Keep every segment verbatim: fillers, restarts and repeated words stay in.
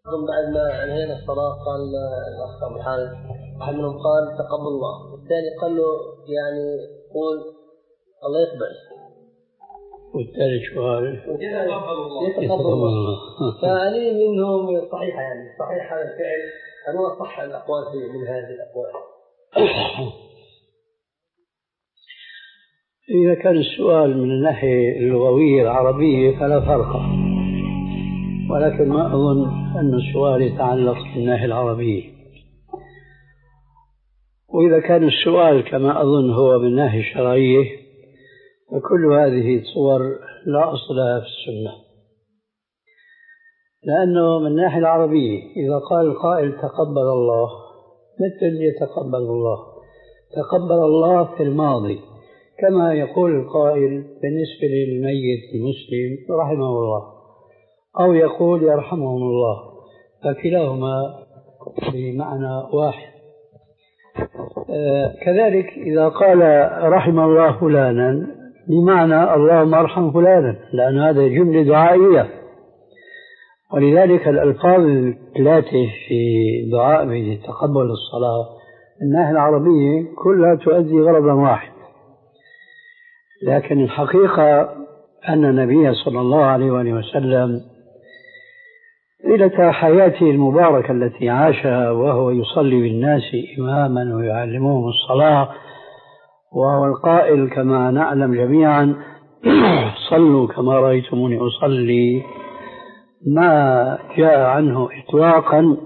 بعد ما انهينا الصلاه قال الاخ ابو حامد واحد منهم قال تقبل الله، والثاني قال له يعني قول الله يقبل، والثالث شو قال؟ يتقبل الله. فأني منهم صحيحة يعني صحيح هذا الفعل، أنا صح الأقوال من هذه الأقوال. إذا كان السؤال من الناحية اللغوية العربية فلا فرق، ولكن ما أظن أن السؤال يتعلق بالناحية العربية. وإذا كان السؤال كما أظن هو من الناحية الشرعية فكل هذه الصور لا أصل لها في السنة، لأنه من الناحية العربية إذا قال القائل تقبل الله مثل يتقبل الله، تقبل الله في الماضي كما يقول القائل بالنسبة للميت المسلم رحمه الله، أو يقول يرحمهم الله، فكلاهما بمعنى واحد. آه كذلك إذا قال رحم الله فلانا بمعنى اللهم ارحم فلانا، لأن هذا جملة دعائية، ولذلك الألفاظ الثلاثة في دعاء بتقبل الصلاة من الناحية العربية كلها تؤدي غرضا واحد. لكن الحقيقة أن النبي صلى الله عليه وسلم طيلة حياته المباركة التي عاشها وهو يصلي بالناس إماما ويعلمهم الصلاة، وهو القائل كما نعلم جميعا صلوا كما رأيتموني أصلي، ما جاء عنه إطلاقا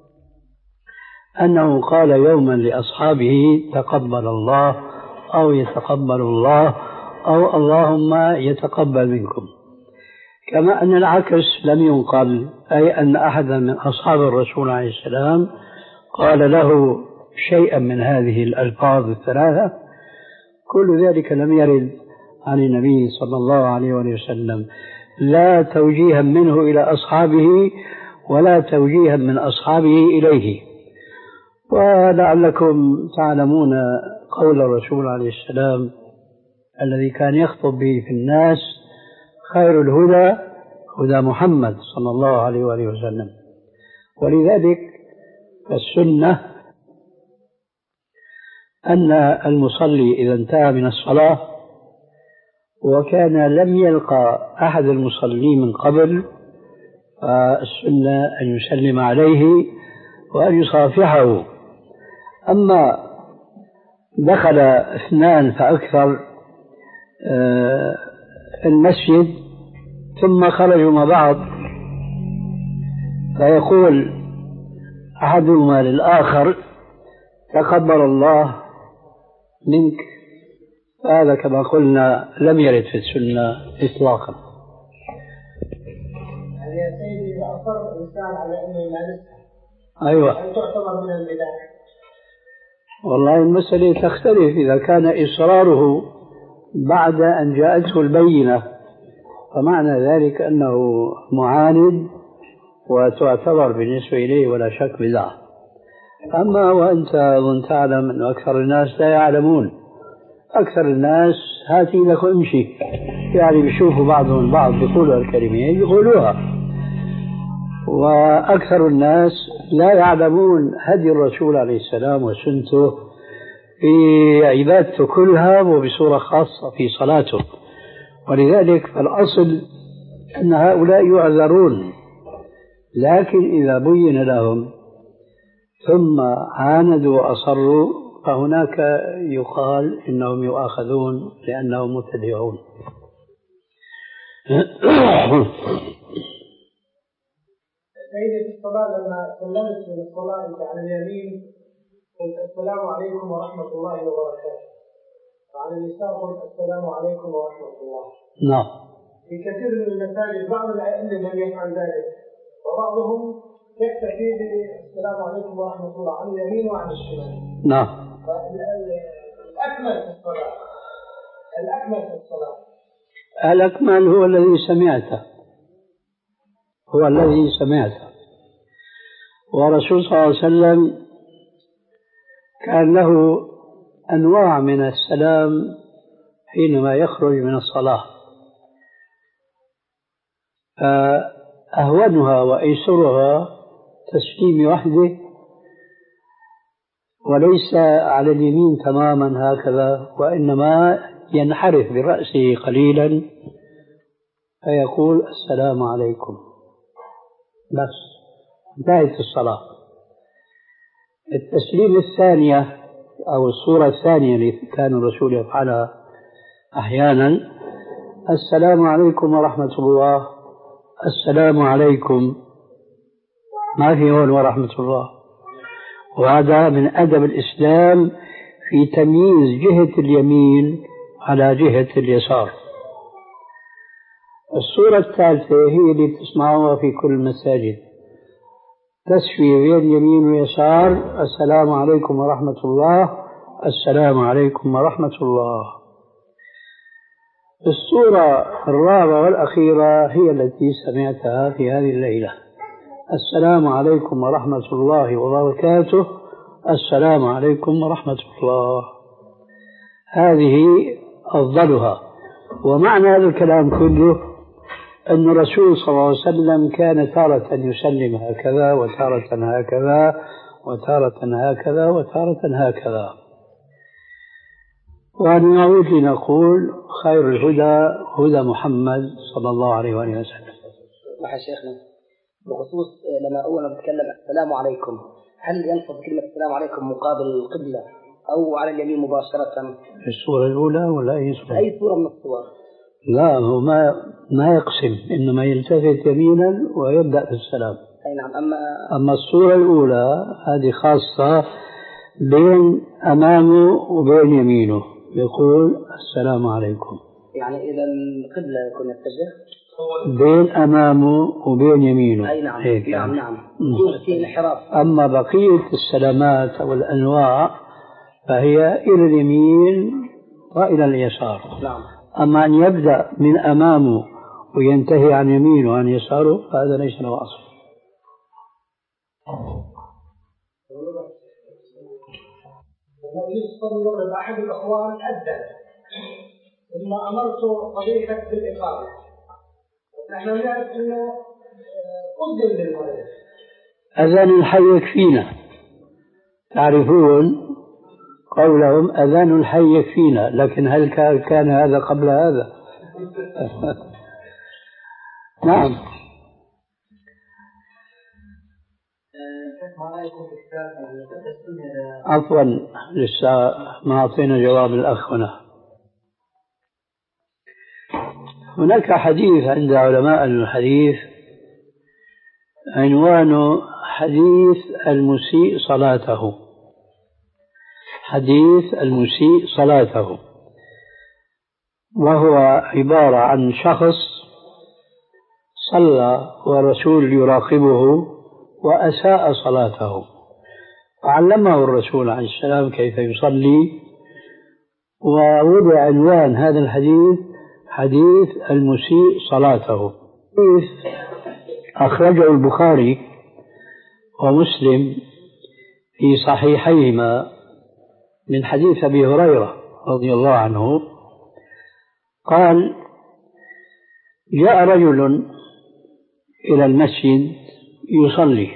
أنه قال يوما لأصحابه تقبل الله أو يتقبل الله أو اللهم يتقبل منكم، كما أن العكس لم ينقل، أي أن أحدا من أصحاب الرسول عليه السلام قال له شيئا من هذه الألفاظ الثلاثة. كل ذلك لم يرد عن النبي صلى الله عليه وسلم، لا توجيها منه إلى أصحابه ولا توجيها من أصحابه إليه. ولعلكم تعلمون قول الرسول عليه السلام الذي كان يخطب به في الناس خير الهدى هدى محمد صلى الله عليه وآله وسلم. ولذلك السنة أن المصلي إذا انتهى من الصلاة وكان لم يلقى أحد المصلين من قبل فالسنة أن يسلم عليه وأن يصافحه. أما دخل اثنان فأكثر المسجد ثم خرجوا مع بعض فيقول أحدهما للآخر تقبل الله منك، هذا كما قلنا لم يرد في السنة إطلاقا. يعني يا سيدي إذا أصر الإنسان على أنه يمارسها أيوة هل تعتبر من البدع؟ والله المسألة تختلف. إذا كان إصراره بعد أن جاءته البينة فمعنى ذلك أنه معاند وتعتبر بالنسبة إليه ولا شك بدعة. أما وأنت أظن تعلم أن أكثر الناس لا يعلمون، أكثر الناس هاتي لك امشي، يعني بيشوفوا بعضهم البعض بيقولوا الكلمات يقولوها، وأكثر الناس لا يعلمون هدي الرسول عليه السلام وسنته في عبادته كلها وبصورة خاصة في صلاته. ولذلك فالأصل أن هؤلاء يعذرون، لكن إذا بين لهم ثم عاندوا وأصروا فهناك يقال إنهم يؤاخذون لأنهم مبتدعون. سيدي في الصلاة لما سلمت من الصلاة أنت على اليمين قلت السلام عليكم ورحمة الله وبركاته، وعلى اليسار قلت السلام عليكم ورحمة الله. نعم. في كثير من المساجد بعض الأئمة لم يفعل ذلك، وبعضهم يكتفي بالسلام عليكم ورحمة الله عن اليمين وعن الشمال. نعم. الأكمل في الصلاة الأكمل في الصلاة الأكمل هو الذي سمعته، هو الذي سمعته. ورسول صلى الله عليه وسلم كان له أنواع من السلام حينما يخرج من الصلاة، فأهونها وأيسرها التسليم وحده وليس على اليمين تماما هكذا، وإنما ينحرف برأسه قليلا فيقول السلام عليكم بس، انتهت الصلاة. التسليم الثانية أو الصورة الثانية اللي كان الرسول يفعلها أحيانا: السلام عليكم ورحمة الله، السلام عليكم، ما في هون ورحمة الله. وهذا من أدب الإسلام في تمييز جهة اليمين على جهة اليسار. الصورة الثالثة هي اللي تسمعوها في كل المساجد: تسوية بين يمين ويسار، السلام عليكم ورحمة الله، السلام عليكم ورحمة الله. الصورة الرابعة والأخيرة هي التي سمعتها في هذه الليلة: السلام عليكم ورحمة الله وبركاته، السلام عليكم ورحمة الله. هذه أفضلها. ومعنى هذا الكلام كله أن الرسول صلى الله عليه وسلم كان تارة يسلم هكذا وتارة هكذا وتارة هكذا وتارة هكذا. ونعود لنقول: خير الهدى هدى محمد صلى الله عليه وآله وسلم. صح يا شيخنا. بخصوص لما أول ما بتكلم السلام عليكم، هل ينصب كلمة السلام عليكم مقابل القبلة أو على اليمين مباشرة؟ في الصورة الأولى ولا أي صورة؟ أي صورة من الصور؟ لا، هو ما ما يقسم، إنما يلتفت يمينا ويبدأ بالسلام. أي نعم. أما أما الصورة الأولى هذه خاصة بين أمامه وبين يمينه، يقول السلام عليكم. يعني إذا القبلة يكون يتجه بين أمامه وبين يمينه. أي نعم. هيك نعم يعني. نعم. يكون في انحراف. أما بقية السلامات أو الأنواع فهي إلى اليمين وإلى اليسار. نعم. أما أن يبدأ من أمامه وينتهي عن يمينه وعن يساره فهذا ليس له أصل. النبي صلى الله عليه وسلم أحد الأخوان أذن ثم أمرت طريقة بالإقامة. نحن نعرف أنه أذن للمغرب. أذان الحي يكفينا. تعرفون قولهم أذان الحي يكفينا، لكن هل كان هذا قبل هذا؟ نعم. عفوا لسه ما أعطينا جواب الأخ هنا. هناك حديث عند علماء الحديث عنوانه حديث المسيء صلاته. حديث المسيء صلاته، وهو عبارة عن شخص صلى والرسول يراقبه وأساء صلاته، وعلمه الرسول عليه السلام كيف يصلي، ووضع عنوان هذا الحديث حديث المسيء صلاته. حديث أخرجه البخاري ومسلم في صحيحيهما من حديث أبي هريرة رضي الله عنه قال: جاء رجل إلى المسجد يصلي،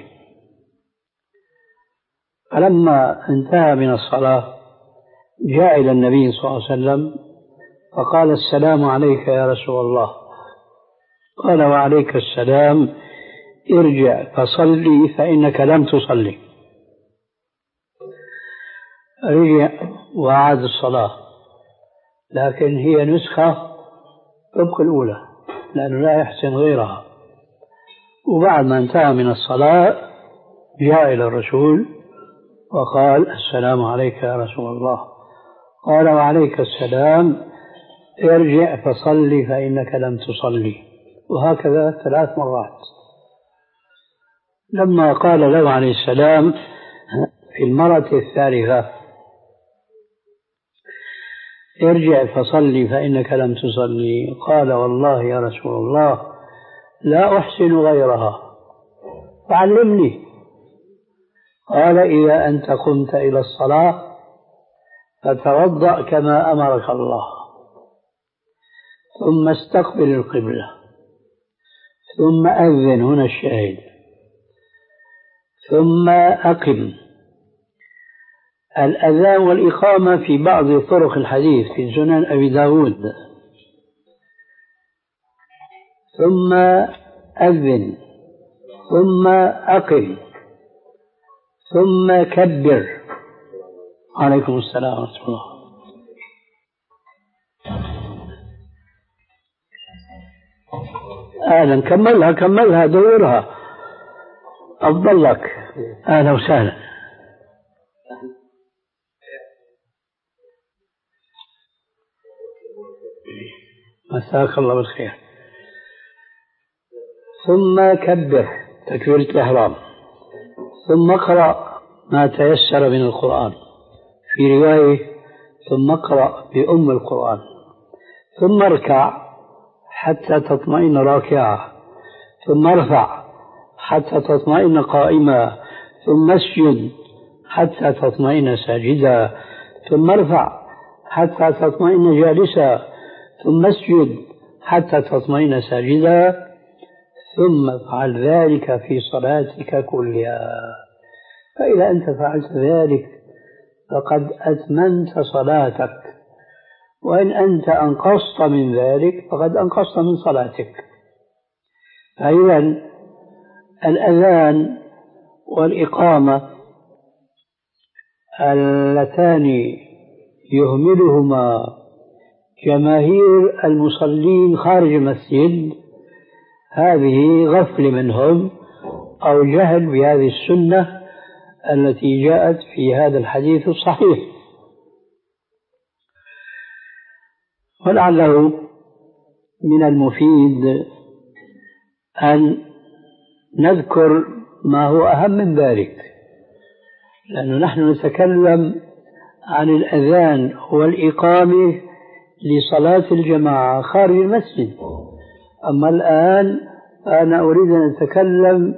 فلما انتهى من الصلاة جاء إلى النبي صلى الله عليه وسلم فقال: السلام عليك يا رسول الله. قال: وعليك السلام، ارجع فصلي فإنك لم تصلي. رجع وأعاد الصلاة، لكن هي نسخة طبق الأولى لأنه لا يحسن غيرها. وبعد ما انتهى من الصلاة جاء إلى الرسول وقال: السلام عليك يا رسول الله. قال: وعليك السلام، ارجع فصلي فإنك لم تصلي. وهكذا ثلاث مرات. لما قال له عليه السلام في المرة الثالثة: ارجع فصلي فإنك لم تصلي، قال: والله يا رسول الله لا أحسن غيرها فعلمني. قال: إذا أنت قمت إلى الصلاة فتوضأ كما أمرك الله، ثم استقبل القبلة، ثم أذن، هنا الشاهد، ثم أقم. الأذان والإقامة في بعض طرق الحديث في سنن أبي داود. ثم أذن، ثم أقم، ثم كبر. عليكم السلام ورحمة الله. أهلا، كملها كملها دورها، أفضل لك. أهلا وسهلا. مساك الله بالخير. ثم كبر تكبيرة الإحرام، ثم اقرأ ما تيسر من القرآن، في رواية ثم اقرأ بأم القرآن، ثم اركع حتى تطمئن راكعة، ثم ارفع حتى تطمئن قائما، ثم اسجد حتى تطمئن ساجدا، ثم ارفع حتى تطمئن جالسا، ثم اسجد حتى تطمئن ساجدا، ثم افعل ذلك في صلاتك كلها. فإذا أنت فعلت ذلك فقد أتممت صلاتك، وإن أنت أنقصت من ذلك فقد أنقصت من صلاتك. فإذا الأذان والإقامة اللتان يهملهما جماهير المصلين خارج المسجد هذه غفل منهم أو جهل بهذه السنة التي جاءت في هذا الحديث الصحيح. ولعله من المفيد أن نذكر ما هو أهم من ذلك، لأنه نحن نتكلم عن الأذان والإقامة لصلاة الجماعة خارج المسجد. أما الآن أنا أريد أن أتكلم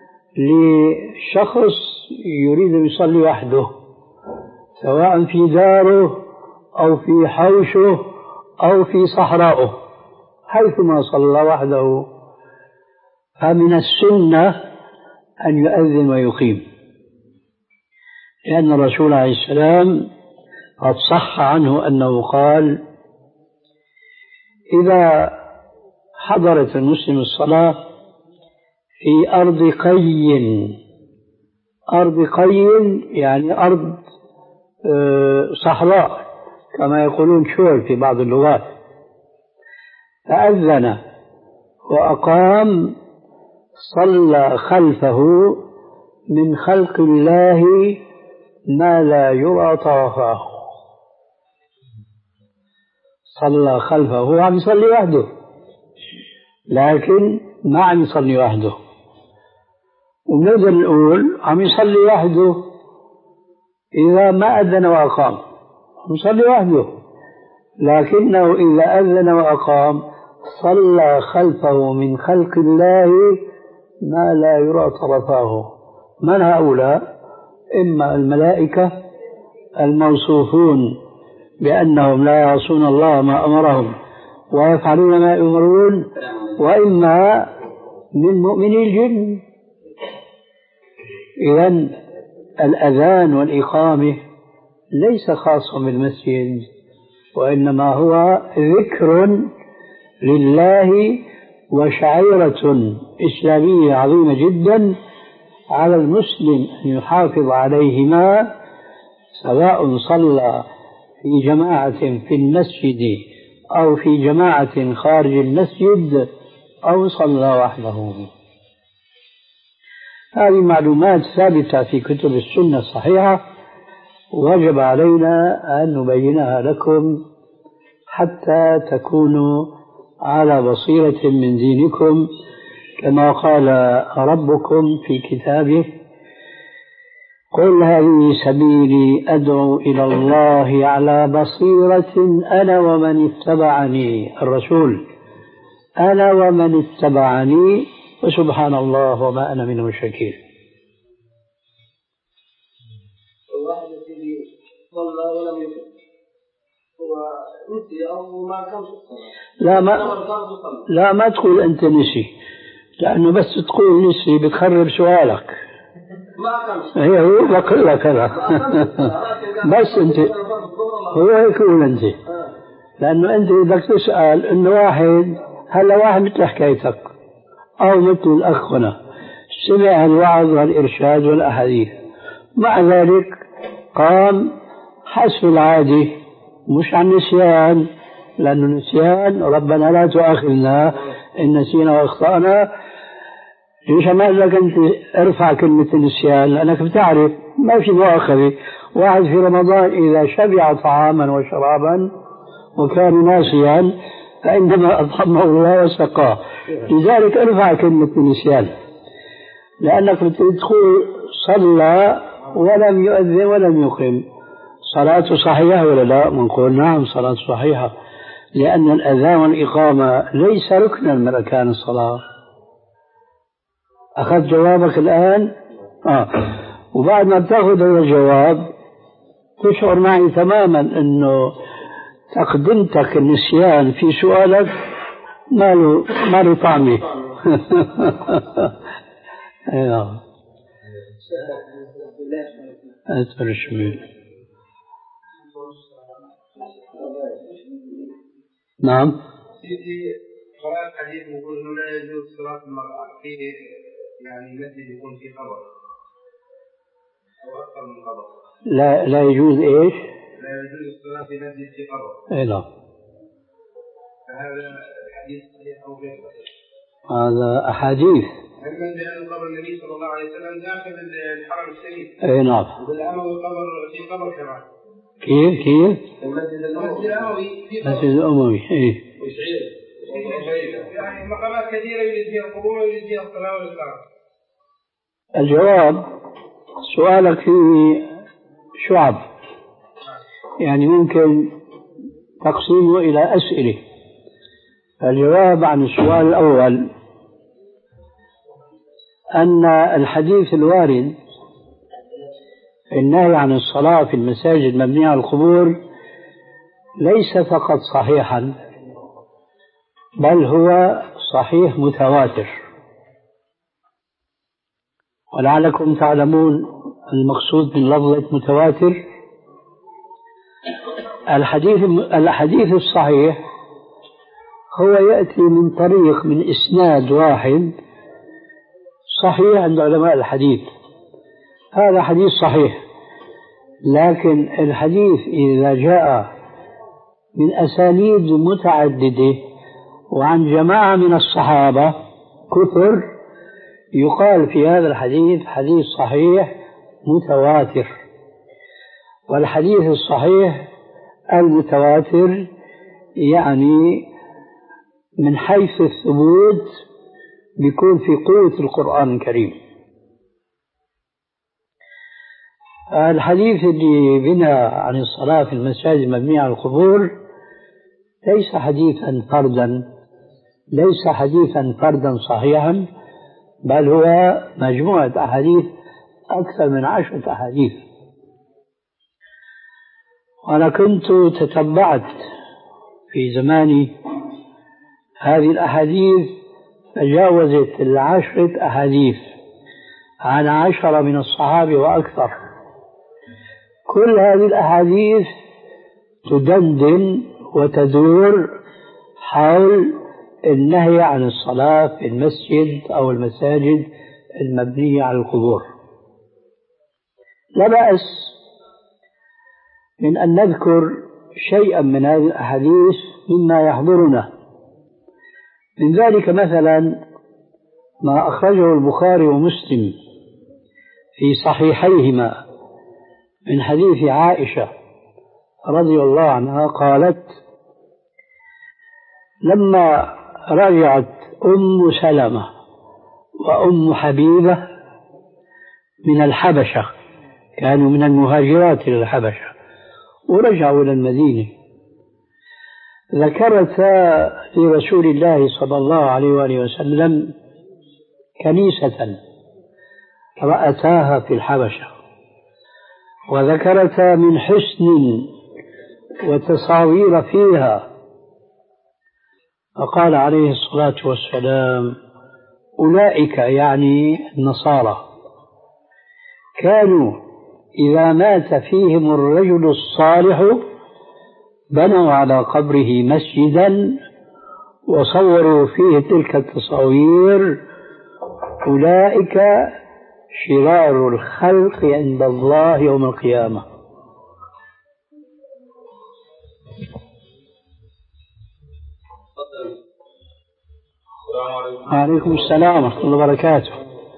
لشخص يريد أن يصلي وحده، سواء في داره أو في حوشه أو في صحراءه، حيثما صلى وحده فمن السنة أن يؤذن ويقيم، لأن الرسول عليه السلام قد صح عنه أنه قال: إذا حضرت المسلم الصلاة في أرض قي، أرض قي يعني أرض صحراء كما يقولون شور في بعض اللغات، فأذن وأقام صلى خلفه من خلق الله ما لا يرى طرفه. صلى خلفه، هو عم يصلي وحده لكن ما عم يصلي وحده، ونقدر نقول عم يصلي وحده إذا ما أذن وأقام، يصلي وحده، لكنه إذا أذن وأقام صلى خلفه من خلق الله ما لا يرى طرفاه. من هؤلاء؟ إما الملائكة الموصوفون بأنهم لا يعصون الله ما أمرهم ويفعلون ما يؤمرون، وإما من مؤمني الجن. إذن الأذان والإقامة ليس خاصا بالمسجد، وإنما هو ذكر لله وشعيرة إسلامية عظيمة جدا على المسلم أن يحافظ عليهما، سواء صلى في جماعة في المسجد أو في جماعة خارج المسجد أو صلى وحده. هذه معلومات ثابتة في كتب السنة الصحيحة، وجب علينا أن نبينها لكم حتى تكونوا على بصيرة من دينكم، كما قال ربكم في كتابه: قل هذه سبيلي أدعو إلى الله على بصيرة أنا ومن اتبعني. الرسول: أنا ومن اتبعني، وسبحان الله وما أنا من المشركين. الواحد الذي صلى ولم يصلي هو نسي أو ما كان في الصلاة. لا ما لا ما تقول أنت نسي، لأنه بس تقول نسي بتخرب سؤالك. هي هو بقول لك هذا بس أنت هو هيك يقول أنت، لأنه أنت بدك تسأل إنه واحد هلا واحد مثل حكايتك أو مثل الأخ هنا سمع الوعظ والإرشاد والأحاديث، مع ذلك قام حسب العادي مش عن نسيان، لأنه نسيان ربنا لا تؤاخذنا إن نسينا وأخطأنا. ليش ما لك أنت ارفع كلمة النسيان، لأنك بتعرف ما في مؤاخذة. واحد في رمضان إذا شبع طعاما وشرابا وكان ناسيا فإنما أطعمه الله وسقاه، لذلك ارفع كلمة النسيان، لأنك بتقول صلى ولم يؤذن ولم يقم، صلاته صحيحة ولا لا؟ بنقول نعم صلاة صحيحة، لأن الأذان والإقامة ليس ركنا من أركان الصلاة. أخذت جوابك الآن؟ آه. وبعد ما تأخذ هذا الجواب تشعر معي تماما أنه تقدمتك النسيان في سؤالك ما له ما له طعمه. أيوه. أذكر الشمال. نعم. في قراءة حديث يقول إنه لا يجوز صلاة المرأة في يعني مسجد يكون في خبر أو أكثر من خبر. لا لا يجوز إيش؟ لا يجوز الصلاة في مسجد في خبر. إيه لا. فهذا الحديث صحيح أو غير صحيح؟ هذا أحاديث. علما بأن قبر النبي صلى الله عليه وسلم داخل الحرم الشريف. إيه نعم. والأموي قبر في قبر كمان. كيف كيف؟ المسجد الأموي. المسجد الأموي إيه. وشعير. يعني مقامات كثيرة يوجد فيها القبور ويوجد فيها الصلاة والإقامة. الجواب سؤالك فيه شعب، يعني ممكن تقسيمه إلى أسئلة. الجواب عن السؤال الأول أن الحديث الوارد النهي عن الصلاة في المساجد المبنية على القبور ليس فقط صحيحا، بل هو صحيح متواتر. ولعلكم تعلمون المقصود من لفظة متواتر. الحديث الحديث الصحيح هو يأتي من طريق من إسناد واحد صحيح عند علماء الحديث، هذا حديث صحيح. لكن الحديث إذا جاء من أسانيد متعددة وعن جماعة من الصحابة كثر يقال في هذا الحديث حديث صحيح متواتر. والحديث الصحيح المتواتر يعني من حيث الثبوت بيكون في قوة القرآن الكريم. الحديث اللي بنى عن الصلاة في المساجد المبنية على القبور ليس حديثا فردا ليس حديثا فردا صحيحا، بل هو مجموعة أحاديث أكثر من عشرة أحاديث. وأنا كنت تتبعت في زماني هذه الأحاديث تجاوزت العشرة أحاديث عن عشرة من الصحابة وأكثر. كل هذه الأحاديث تدندن وتدور حول النهي عن الصلاة في المسجد أو المساجد المبنية على القبور. لا بأس من أن نذكر شيئا من هذه الأحاديث مما يحضرنا. من ذلك مثلا ما أخرجه البخاري ومسلم في صحيحيهما من حديث عائشة رضي الله عنها قالت: لما رجعت أم سلمة وأم حبيبة من الحبشة، كانوا من المهاجرات إلى الحبشة ورجعوا إلى المدينة، ذكرتا لرسول الله صلى الله عليه وآله وسلم كنيسة رأتاها في الحبشة، وذكرتا من حسن وتصاوير فيها، فقال عليه الصلاة والسلام: أولئك يعني النصارى كانوا إذا مات فيهم الرجل الصالح بنوا على قبره مسجدا وصوروا فيه تلك التصاوير، أولئك شرار الخلق عند الله يوم القيامة. وعليكم السلام ورحمة الله وبركاته.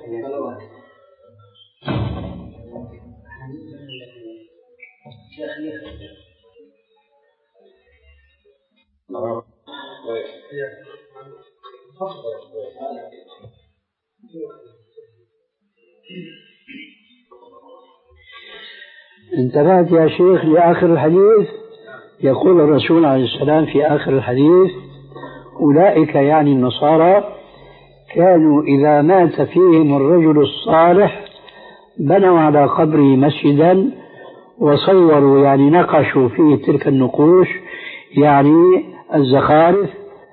انتبهت يا شيخ لآخر الحديث؟ يقول الرسول عليه السلام في آخر الحديث: أولئك يعني النصارى كانوا إذا مات فيهم الرجل الصالح بنوا على قبره مسجدا وصوروا يعني نقشوا فيه تلك النقوش يعني الزخارف،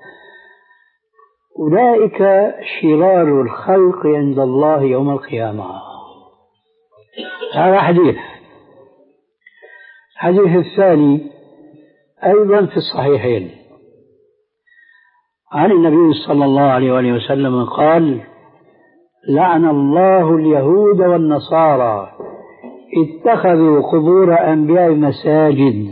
أولئك شرار الخلق عند الله يوم القيامة. هذا حديث. الحديث الثاني أيضا في الصحيحين عن النبي صلى الله عليه وآله وسلم قال: لعن الله اليهود والنصارى اتخذوا قبور أنبياء مساجد.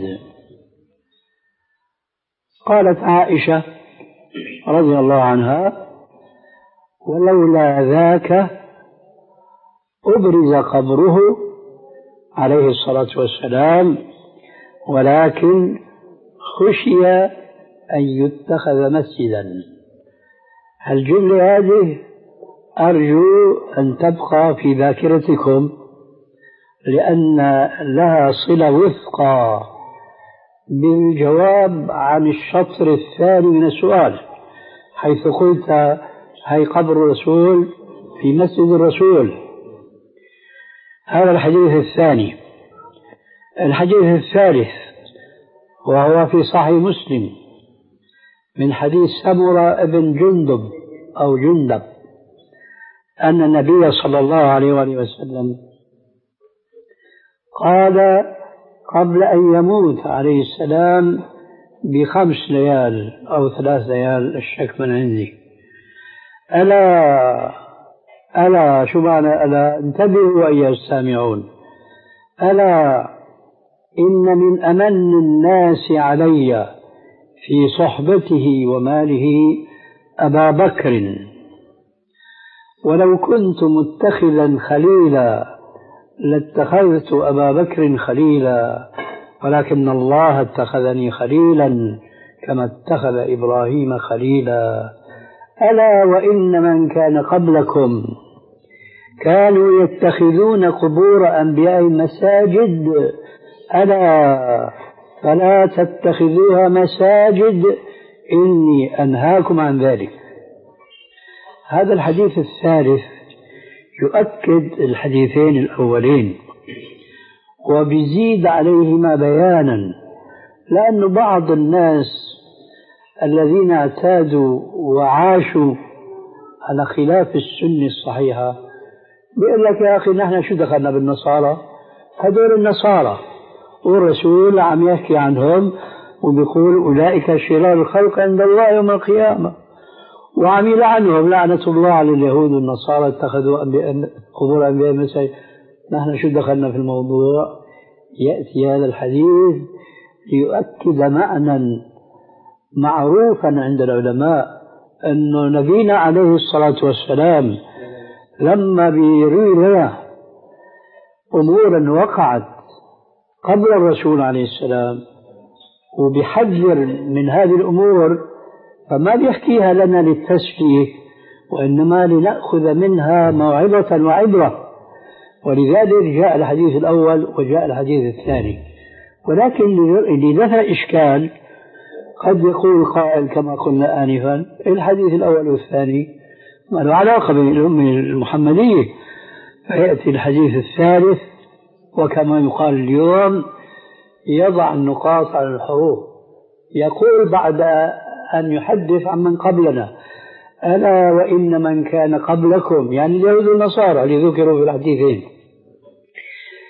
قالت عائشة رضي الله عنها: ولولا ذاك أبرز قبره عليه الصلاة والسلام، ولكن خشي أن يتخذ مسجدا. الجملة هذه أرجو أن تبقى في ذاكرتكم، لأن لها صلة وثقى بالجواب عن الشطر الثاني من السؤال، حيث قلت: هي قبر الرسول في مسجد الرسول. هذا الحديث الثاني. الحديث الثالث وهو في صحيح مسلم من حديث سمرة بن جندب أو جندب أن النبي صلى الله عليه وآله وسلم قال قبل أن يموت عليه السلام بخمس ليال أو ثلاث ليال، الشك من عندي: ألا ألا شو معنى ألا؟ انتبهوا أيها السامعون. ألا إن من أمن الناس علي في صحبته وماله أبا بكر، ولو كنت متخذا خليلا لاتخذت أبا بكر خليلا، ولكن الله اتخذني خليلا كما اتخذ إبراهيم خليلا. ألا وإن من كان قبلكم كانوا يتخذون قبور أنبياء مساجد، ألا فلا تتخذوها مساجد إني أنهاكم عن ذلك. هذا الحديث الثالث يؤكد الحديثين الأولين وبيزيد عليهما بيانا، لأن بعض الناس الذين اعتادوا وعاشوا على خلاف السنة الصحيحة بيقول لك: يا أخي نحن شو دخلنا بالنصارى؟ هذول النصارى، والرسول عم يحكي عنهم وبيقول أولئك شرار الخلق عند الله يوم القيامة، وعم يلعنهم لعنة الله على اليهود والنصارى اتخذوا قبور أنبياء مساجد. نحن شو دخلنا في الموضوع؟ يأتي هذا الحديث ليؤكد معنى معروفا عند العلماء، أن نبينا عليه الصلاة والسلام لما بيروي لنا أمورا وقعت قبل الرسول عليه السلام وبيحذر من هذه الأمور، فما بيحكيها لنا للتسلية، وإنما لنأخذ منها موعظة وعبرة. ولذلك جاء الحديث الأول وجاء الحديث الثاني. ولكن لدفع إشكال قد يقول قائل كما قلنا آنفا: الحديث الأول والثاني ما له علاقة بالأمة المحمدية، فيأتي الحديث الثالث وكما يقال اليوم يضع النقاط على الحروف، يقول بعد أن يحدث عن من قبلنا: ألا وإن من كان قبلكم، يعني اليهود والنصارى اللي ذكروا في الحديثين،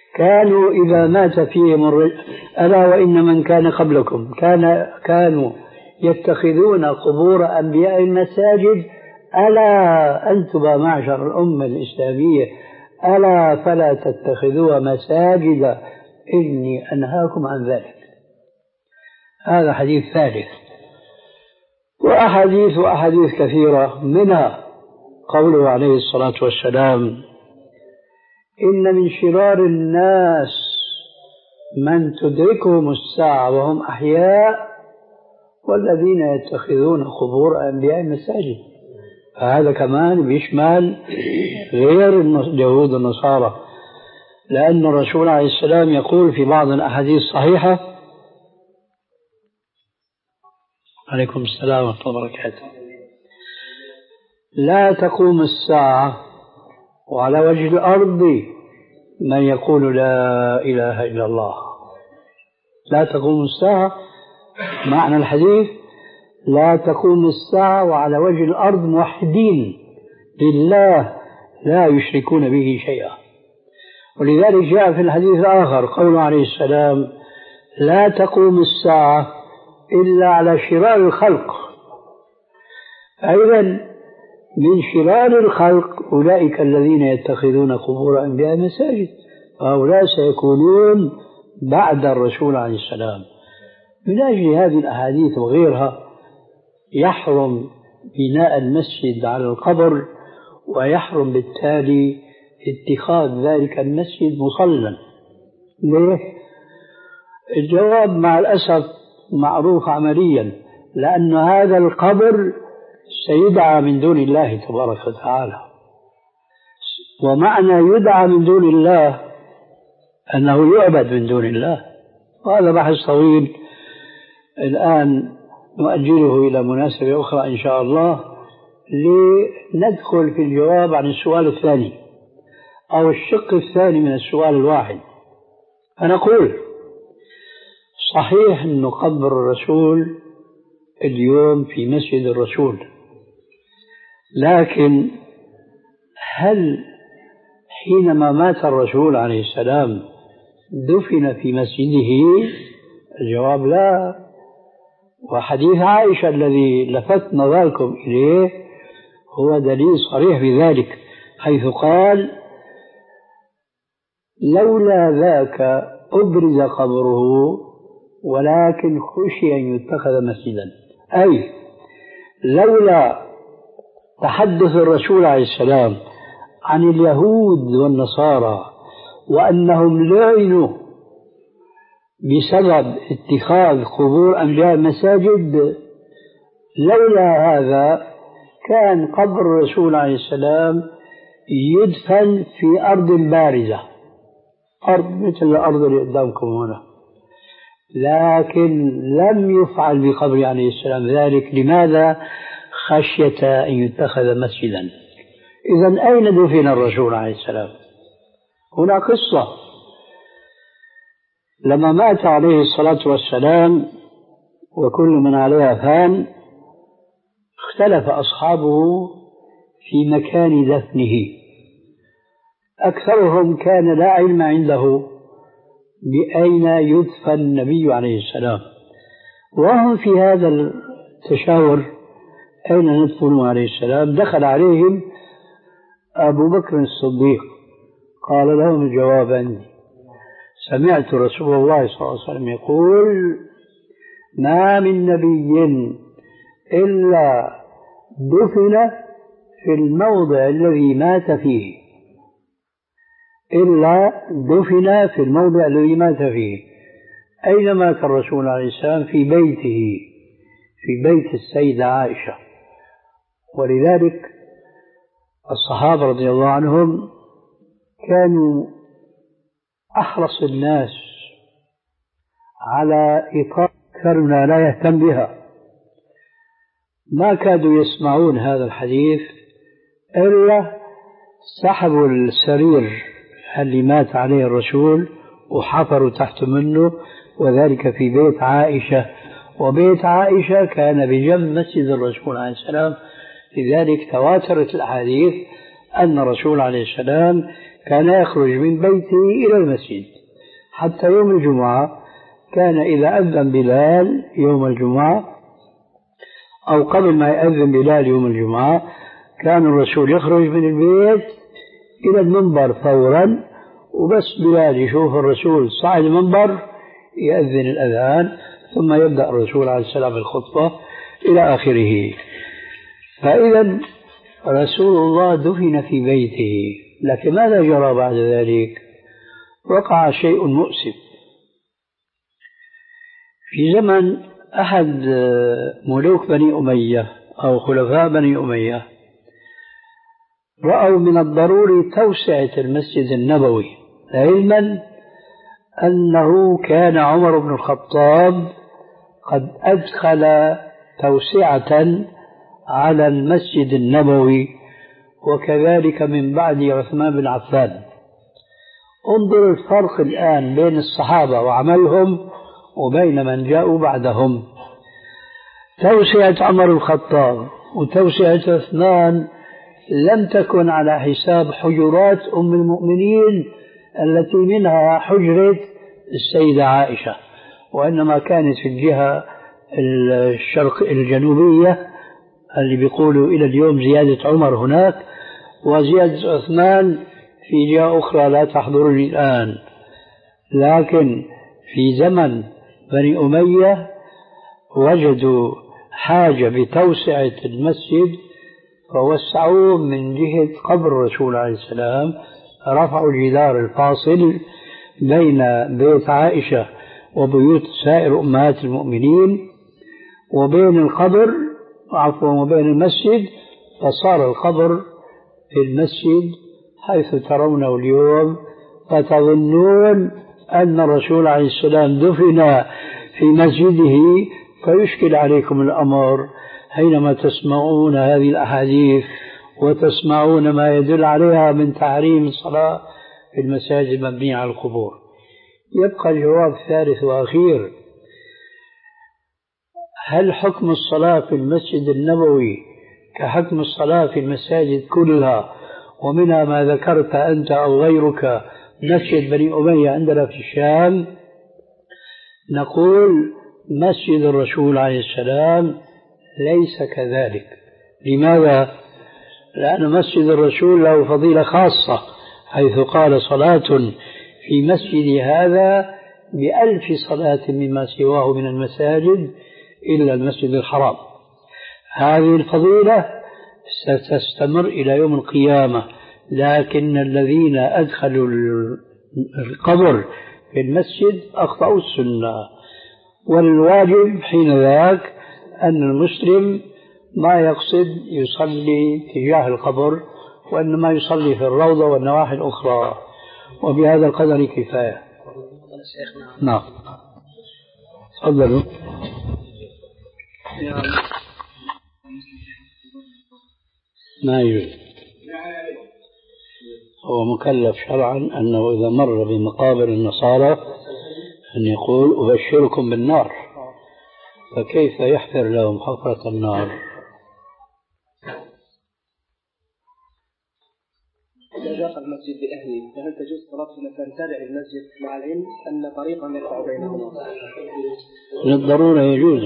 كانوا إذا مات فيهم الرجل ألا وإن من كان قبلكم كان كانوا يتخذون قبور أنبياء المساجد ألا أنتم معشر الأمة الإسلامية ألا فلا تتخذوها مساجد إني أنهاكم عن ذلك. هذا حديث ثالث. وأحاديث وأحاديث كثيرة منها قوله عليه الصلاة والسلام إن من شرار الناس من تدركهم الساعة وهم أحياء والذين يتخذون قبور أنبياء مساجد. هذا كمان بيشمل غير اليهود والنصارى، لأن الرسول عليه السلام يقول في بعض الأحاديث الصحيحة عليكم السلام ورحمة الله وبركاته لا تقوم الساعة وعلى وجه الأرض من يقول لا إله إلا الله. لا تقوم الساعة معنى الحديث لا تقوم الساعة وعلى وجه الأرض موحدين لله لا يشركون به شيئا. ولذلك جاء في الحديث الآخر قوله عليه السلام لا تقوم الساعة إلا على شرار الخلق. أيضا من شرار الخلق أولئك الذين يتخذون قبور أنبياء مساجد، فهؤلاء سيكونون بعد الرسول عليه السلام. من أجل هذه الأحاديث وغيرها يحرم بناء المسجد على القبر، ويحرم بالتالي اتخاذ ذلك المسجد مصلى. ليه؟ الجواب مع الأسف معروف عمليا، لأن هذا القبر سيدعى من دون الله تبارك وتعالى. ومعنى يدعى من دون الله أنه يعبد من دون الله، وهذا بحث طويل الآن نؤجله إلى مناسبة أخرى إن شاء الله، لندخل في الجواب عن السؤال الثاني أو الشق الثاني من السؤال الواحد. فنقول صحيح أن قبر الرسول اليوم في مسجد الرسول، لكن هل حينما مات الرسول عليه السلام دفن في مسجده؟ الجواب لا. وحديث عائشة الذي لفت نظركم إليه هو دليل صريح بذلك، حيث قال لولا ذاك أبرز قبره ولكن خشي أن يتخذ مسجدا. أي لولا تحدث الرسول عليه السلام عن اليهود والنصارى وأنهم لعنوا بسبب اتخاذ قبور أنبياء مساجد، لولا هذا كان قبر الرسول عليه السلام يدفن في أرض بارزة، أرض مثل الأرض اللي قدامكم هنا، لكن لم يفعل بقبر عليه السلام ذلك. لماذا؟ خشية أن يتخذ مسجدا. إذن أين دفن الرسول عليه السلام؟ هنا قصة. لما مات عليه الصلاة والسلام وكل من عليها فان، اختلف أصحابه في مكان دفنه. أكثرهم كان لا علم عنده بأين يدفن النبي عليه السلام، وهم في هذا التشاور أين ندفن عليه السلام. دخل عليهم أبو بكر الصديق قال لهم الجواب عندي، سمعت رسول الله صلى الله عليه وسلم يقول ما من نبي إلا دفن في الموضع الذي مات فيه، إلا دفن في الموضع الذي مات فيه. أين مات الرسول عليه السلام؟ في بيته، في بيت السيدة عائشة. ولذلك الصحابة رضي الله عنهم كانوا أحرص الناس على إقامة كرنا لا يهتم بها. ما كادوا يسمعون هذا الحديث إلا سحبوا السرير اللي مات عليه الرسول وحفروا تحت منه، وذلك في بيت عائشة، وبيت عائشة كان بجنب مسجد الرسول عليه السلام. لذلك تواترت الأحاديث أن الرسول عليه السلام كان يخرج من بيته إلى المسجد حتى يوم الجمعة. كان إذا أذن بلال يوم الجمعة أو قبل ما يأذن بلال يوم الجمعة كان الرسول يخرج من البيت إلى المنبر فورا، وبس بلال يشوف الرسول صعد المنبر يأذن الأذان، ثم يبدأ الرسول عليه السلام الخطبة إلى آخره. فإذا رسول الله دفن في بيته، لكن ماذا جرى بعد ذلك؟ وقع شيء مؤسف. في زمن أحد ملوك بني أمية أو خلفاء بني أمية رأوا من الضروري توسعة المسجد النبوي، علما أنه كان عمر بن الخطاب قد أدخل توسعة على المسجد النبوي، وكذلك من بعد عثمان بن عفان. انظر الفرق الآن بين الصحابة وعملهم وبين من جاءوا بعدهم. توسعة عمر الخطاب وتوسعة عثمان لم تكن على حساب حجرات أم المؤمنين التي منها حجرة السيدة عائشة، وإنما كانت في الجهة الشرق الجنوبية اللي بيقولوا إلى اليوم زيادة عمر هناك، وزيادة عثمان في جهة أخرى لا تحضرني الآن. لكن في زمن بني أمية وجدوا حاجة بتوسعة المسجد فوسعوه من جهة قبر الرسول عليه السلام، رفعوا الجدار الفاصل بين بيت عائشة وبيوت سائر أمهات المؤمنين وبين القبر عفوا وبين المسجد، فصار القبر في المسجد حيث ترونه اليوم، فتظنون أن الرسول عليه السلام دفن في مسجده، فيشكل عليكم الأمر حينما تسمعون هذه الأحاديث وتسمعون ما يدل عليها من تحريم الصلاة في المساجد المبنية على القبور. يبقى الجواب الثالث وأخير: هل حكم الصلاة في المسجد النبوي كحكم الصلاة في المساجد كلها، ومنها ما ذكرت أنت أو غيرك مسجد بني أمية عندنا في الشام؟ نقول مسجد الرسول عليه السلام ليس كذلك. لماذا؟ لأن مسجد الرسول له فضيلة خاصة، حيث قال: صلاة في مسجد هذا بألف صلاة مما سواه من المساجد إلا المسجد الحرام. هذه الفضيلة ستستمر إلى يوم القيامة، لكن الذين أدخلوا القبر في المسجد أخطأوا السنة. والواجب حين ذاك أن المسلم ما يقصد يصلي تجاه القبر، وإنما يصلي في الروضة والنواحي الأخرى. وبهذا القدر كفاية. نعم، تفضلوا. ما يجوز. هو مكلف شرعا أنه إذا مر بمقابر النصارى أن يقول: أبشركم بالنار، فكيف يحفر لهم حفرة النار؟ إذا ضاق المسجد بأهله فهل تجوز الصلاة في مكان تابع للمسجد مع العلم أن طريقا يقع بينهما؟ للضرورة يجوز.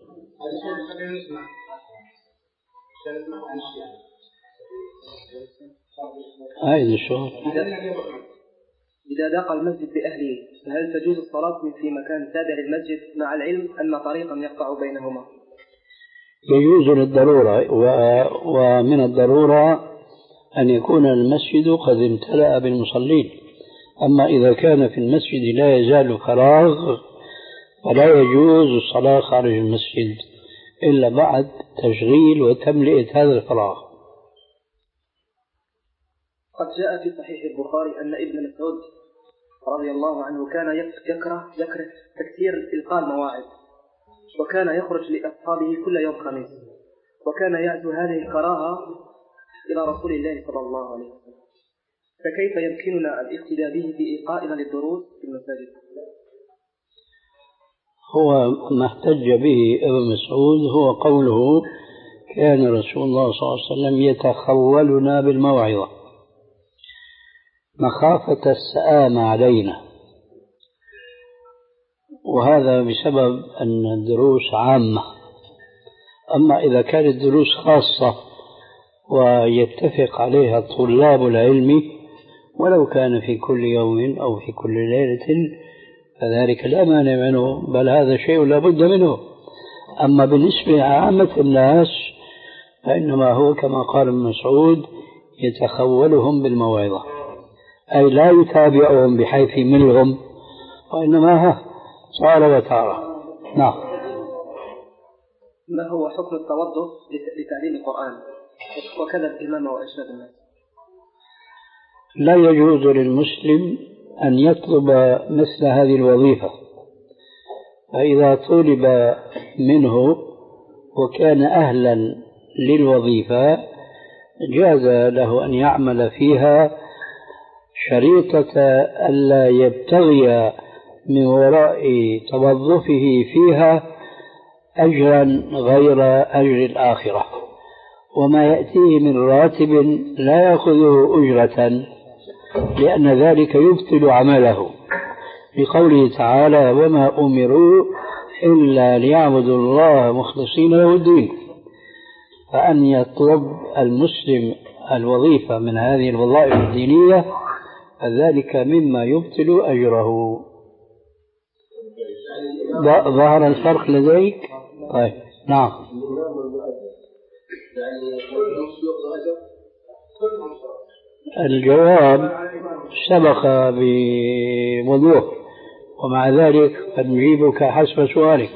هذا الشغل. إذا ضاق المسجد بأهله فهل تجوز الصلاة في مكان تابع للمسجد مع العلم أن طريقا يقطع بينهما؟ يجوز للضرورة، ومن الضرورة أن يكون المسجد قد امتلأ بالمصلين. أما إذا كان في المسجد لا يزال فراغ فلا يجوز الصلاة خارج المسجد إلا بعد تشغيل وتملئة هذا الفراغ. قد جاء في صحيح البخاري أن ابن مسعود رضي الله عنه كان يكره يكره تكثير إلقاء المواعظ، وكان يخرج لأصحابه كل يوم خميس، وكان يعزو هذه الكراهة إلى رسول الله صلى الله عليه وسلم، فكيف يمكننا الاقتداء به في إلقائنا للدروس في المساجد؟ هو ما احتج به ابن مسعود هو قوله: كان رسول الله صلى الله عليه وسلم يتخولنا بالموعظة. مخافة السآمة علينا، وهذا بسبب أن الدروس عامة. أما إذا كانت دروس خاصة ويتفق عليها طلاب العلم ولو كان في كل يوم أو في كل ليلة فذلك لا مانع منه، بل هذا شيء لا بد منه. أما بالنسبة لعامة الناس فإنما هو كما قال ابن مسعود يتخولهم بالموعظة، أي لا يتابعهم بحيث يملهم، وإنما صار وتارة. نعم. ما هو حكم التوضؤ لتعليم القرآن وكذا الإمامة وإرشاد الناس؟ لا يجوز للمسلم أن يطلب مثل هذه الوظيفة، فإذا طلب منه وكان أهلا للوظيفة جاز له أن يعمل فيها شريطة ألا يبتغي من وراء توظفه فيها أجرا غير أجر الآخرة، وما يأتيه من راتب لا يأخذه أجرة، لأن ذلك يبطل عمله، لقوله تعالى وما أمروا إلا ليعبدوا الله مخلصين له الدين. فأن يطلب المسلم الوظيفة من هذه الوظائف الدينية فذلك مما يبطل أجره. ظهر الفرق لديك؟ طيب. نعم. الجواب سبق بوضوح، ومع ذلك قد نجيبك حسب سؤالك.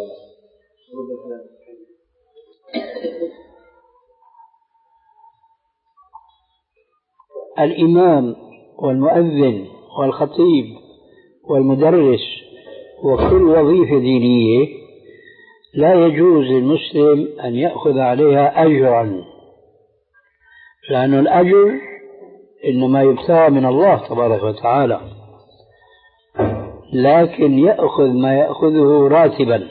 الإمام والمؤذن والخطيب والمدرس وكل وظيفة دينية لا يجوز للمسلم أن يأخذ عليها أجرا، لأن الأجر إنما يبتغى من الله تبارك وتعالى، لكن يأخذ ما يأخذه راتبا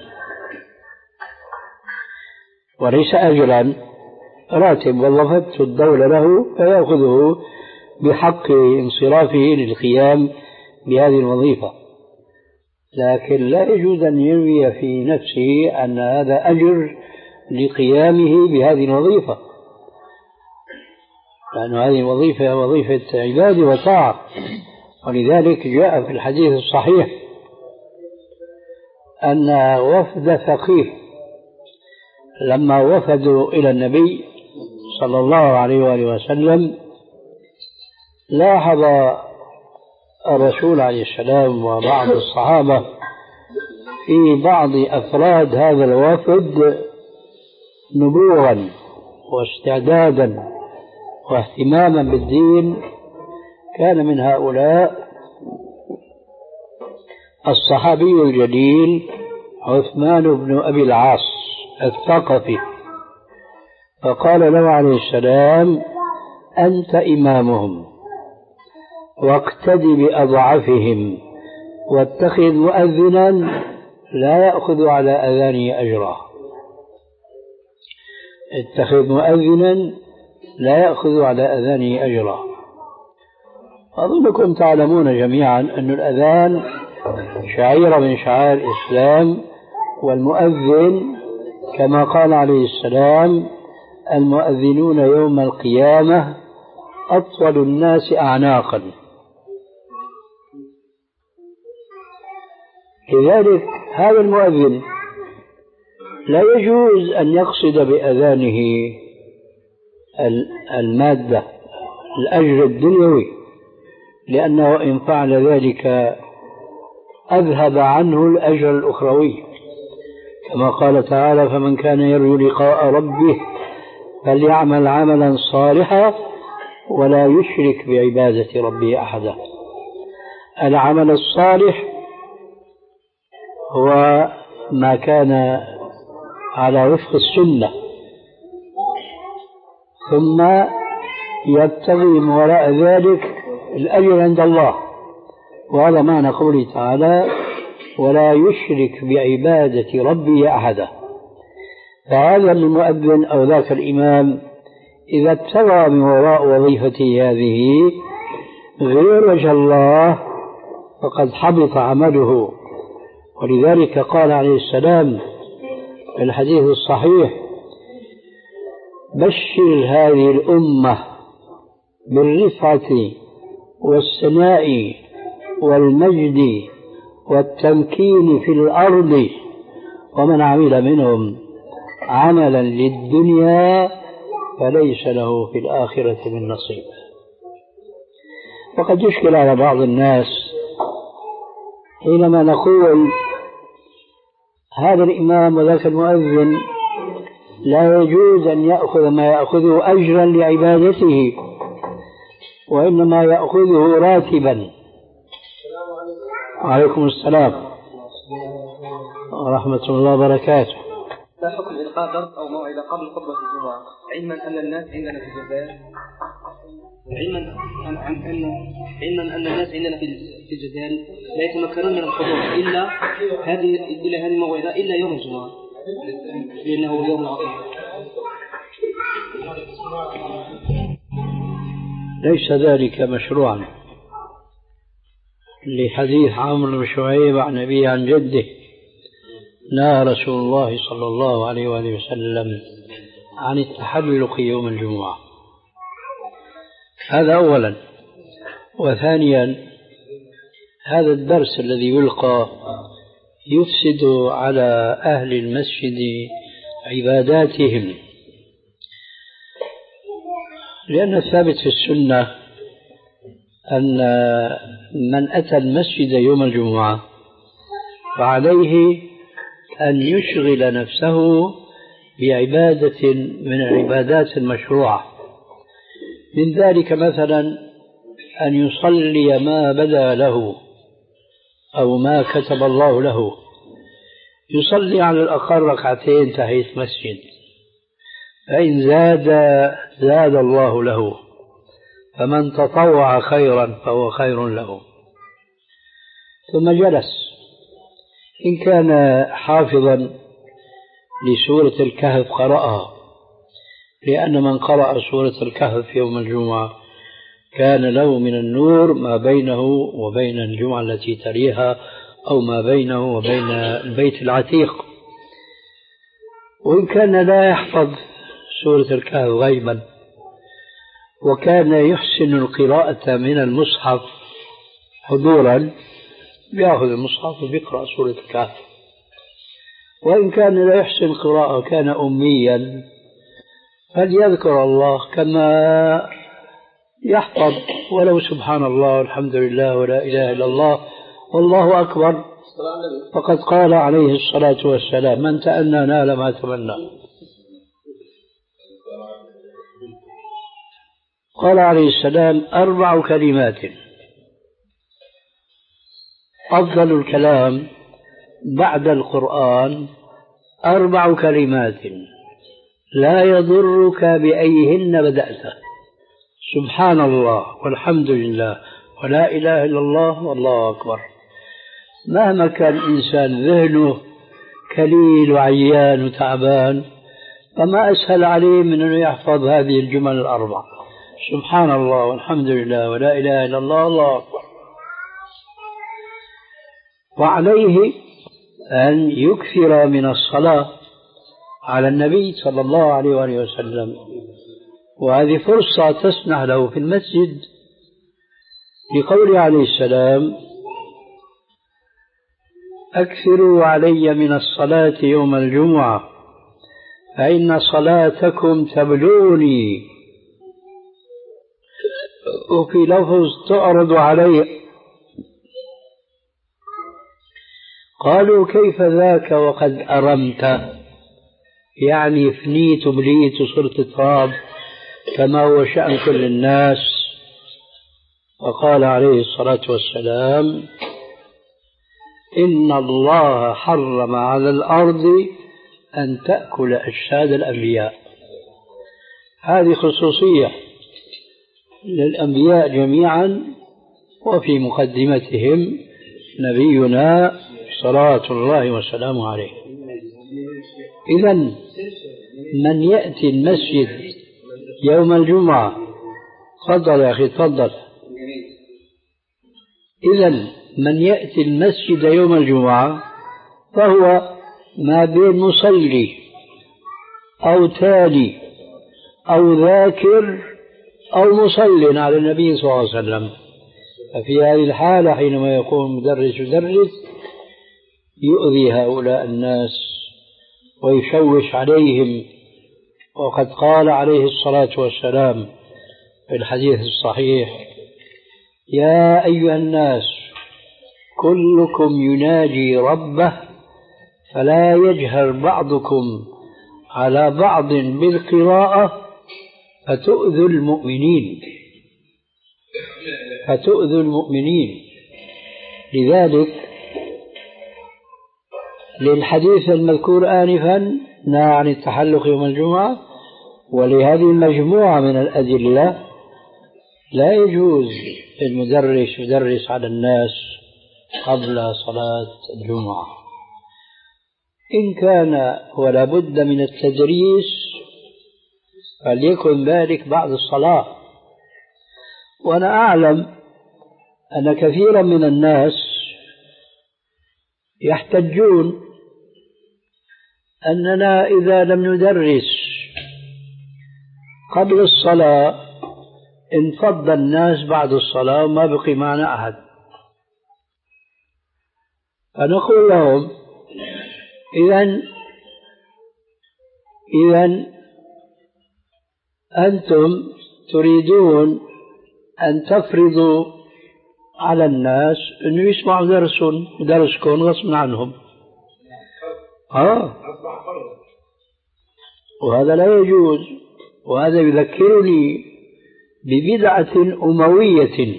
وليس أجرا. راتب وظفته الدولة له فيأخذه بحق انصرافه للقيام بهذه الوظيفة، لكن لا يجوز أن يروي في نفسه أن هذا أجر لقيامه بهذه الوظيفة، لأن هذه الوظيفة وظيفة عبادة وطاعة. ولذلك جاء في الحديث الصحيح أن وفد ثقيف لما وفدوا إلى النبي صلى الله عليه وآله وسلم لاحظ الرسول عليه السلام وبعض الصحابة في بعض أفراد هذا الوفد نبوغا واستعدادا واهتماما بالدين. كان من هؤلاء الصحابي الجليل عثمان بن أبي العاص الثقفي، فقال له عليه السلام أنت إمامهم واقتد بأضعفهم واتخذ مؤذنا لا يأخذ على أذانه أجرا. اتخذ مؤذنا لا يأخذ على أذانه أجرا. أظنكم تعلمون جميعا أن الأذان شعيرة من شعائر الإسلام، والمؤذن كما قال عليه السلام المؤذنون يوم القيامة أطول الناس أعناقا. لذلك هذا المؤذن لا يجوز أن يقصد بأذانه المادة الأجر الدنيوي، لأنه إن فعل ذلك أذهب عنه الأجر الأخروي، كما قال تعالى فمن كان يرجو لقاء ربه فليعمل عملا صالحا ولا يشرك بعبادة ربه أحدا. العمل الصالح هو ما كان على وفق السنة ثم يبتغي من وراء ذلك الأجر عند الله، وهذا معنى قوله تعالى ولا يشرك بعبادة ربه أحدا. فهذا المؤذن أو ذاك الإمام إذا ابتغى من وراء وظيفته هذه غير وجه الله فقد حبط عمله. ولذلك قال عليه السلام في الحديث الصحيح: بشر هذه الأمة بالرفعة والسناء والمجد والتمكين في الأرض، ومن عمل منهم عملا للدنيا فليس له في الآخرة من نصيب. وقد يشكل على بعض الناس حينما نقول هذا الإمام وذاك المؤذن لا يجوز أن يأخذ ما يأخذه أجرا لعبادته، وإنما يأخذه راتبا. عليكم السلام ورحمة الله وبركاته. لا حكم إلقاء درس أو موعظة قبل خطبة الجمعة، علما أن الناس عندنا في الجزائر علما أن أن علما أن الناس عندنا في في الجزائر لا يتمكنون من الحضور إلا هذه إلا هذه الموعظة إلا يوم الجمعة لأنه يوم عظيم. ليس ذلك مشروعا، لحديث عمرو بن شعيب عن أبيه عن جده: نهى رسول الله صلى الله عليه وآله وسلم عن التحلق يوم الجمعة. هذا أولا. وثانيا، هذا الدرس الذي يلقى يفسد على أهل المسجد عباداتهم، لأن الثابت في السنة أن من أتى المسجد يوم الجمعة فعليه أن يشغل نفسه بعبادة من العبادات المشروعة، من ذلك مثلا أن يصلي ما بدا له أو ما كتب الله له، يصلي على الأقل ركعتين تحية مسجد، فإن زاد زاد الله له، فمن تطوع خيرا فهو خير له. ثم جلس، إن كان حافظا لسورة الكهف قرأها، لأن من قرأ سورة الكهف يوم الجمعة كان له من النور ما بينه وبين الجمعة التي تليها، أو ما بينه وبين البيت العتيق. وإن كان لا يحفظ سورة الكهف غيبا وكان يحسن القراءة من المصحف حضورا، بيأخذ المصحف وبيقرأ سورة الكهف. وإن كان لا يحسن قراءة كان أميا، فليذكر الله كما يحفظ، ولو سبحان الله والحمد لله ولا إله إلا الله والله أكبر، فقد قال عليه الصلاة والسلام: من تأنى نال ما تمنى. قال عليه السلام: أربع كلمات أفضل الكلام بعد القرآن، أربع كلمات لا يضرك بأيهن بدأت: سبحان الله والحمد لله ولا إله إلا الله والله أكبر. مهما كان الإنسان ذهنه كليل وعيان وتعبان، فما أسهل عليه من أن يحفظ هذه الجمل الأربع: سبحان الله والحمد لله ولا إله إلا الله والله أكبر. وعليه أن يكثر من الصلاة على النبي صلى الله عليه وآله وسلم، وهذه فرصة تسنح له في المسجد، لقوله عليه السلام: أكثروا علي من الصلاة يوم الجمعة فإن صلاتكم تبلغني. وفي لفظ: تعرض علي. قالوا: كيف ذاك وقد أرمت؟ يعني فنيت بليت وصرت تراب كما هو شأن كل الناس. فقال عليه الصلاة والسلام: إن الله حرم على الأرض أن تأكل أجساد الأنبياء. هذه خصوصية للأنبياء جميعا، وفي مقدمتهم نبينا صلوات الله وسلامه عليه. إذن من يأتي المسجد يوم الجمعة، تفضل يا أخي تفضل. إذا من يأتي المسجد يوم الجمعة فهو ما بين مصلي أو تالي أو ذاكر أو مصل على النبي صلى الله عليه وسلم. ففي هذه الحالة حينما يكون مدرس يدرس يؤذي هؤلاء الناس ويشوش عليهم. وقد قال عليه الصلاة والسلام في الحديث الصحيح: يا أيها الناس كلكم يناجي ربه فلا يجهر بعضكم على بعض بالقراءة فتؤذوا المؤمنين فتؤذوا المؤمنين. لذلك للحديث المذكور آنفا نهى عن التحلق يوم الجمعة، ولهذه المجموعة من الأدلة لا يجوز المدرس يدرس على الناس قبل صلاة الجمعة. إن كان ولا بد من التدريس فليكن ذلك بعد الصلاة. وأنا أعلم أن كثيرا من الناس يحتجون أننا إذا لم ندرس قبل الصلاة انفض الناس بعد الصلاة وما بقي معنا أحد. فنقول لهم: إذن إذن أنتم تريدون أن تفرضوا على الناس أنه يسمعوا درس درسكم غصب عنهم. آه وهذا لا يجوز. وهذا يذكرني ببدعة أموية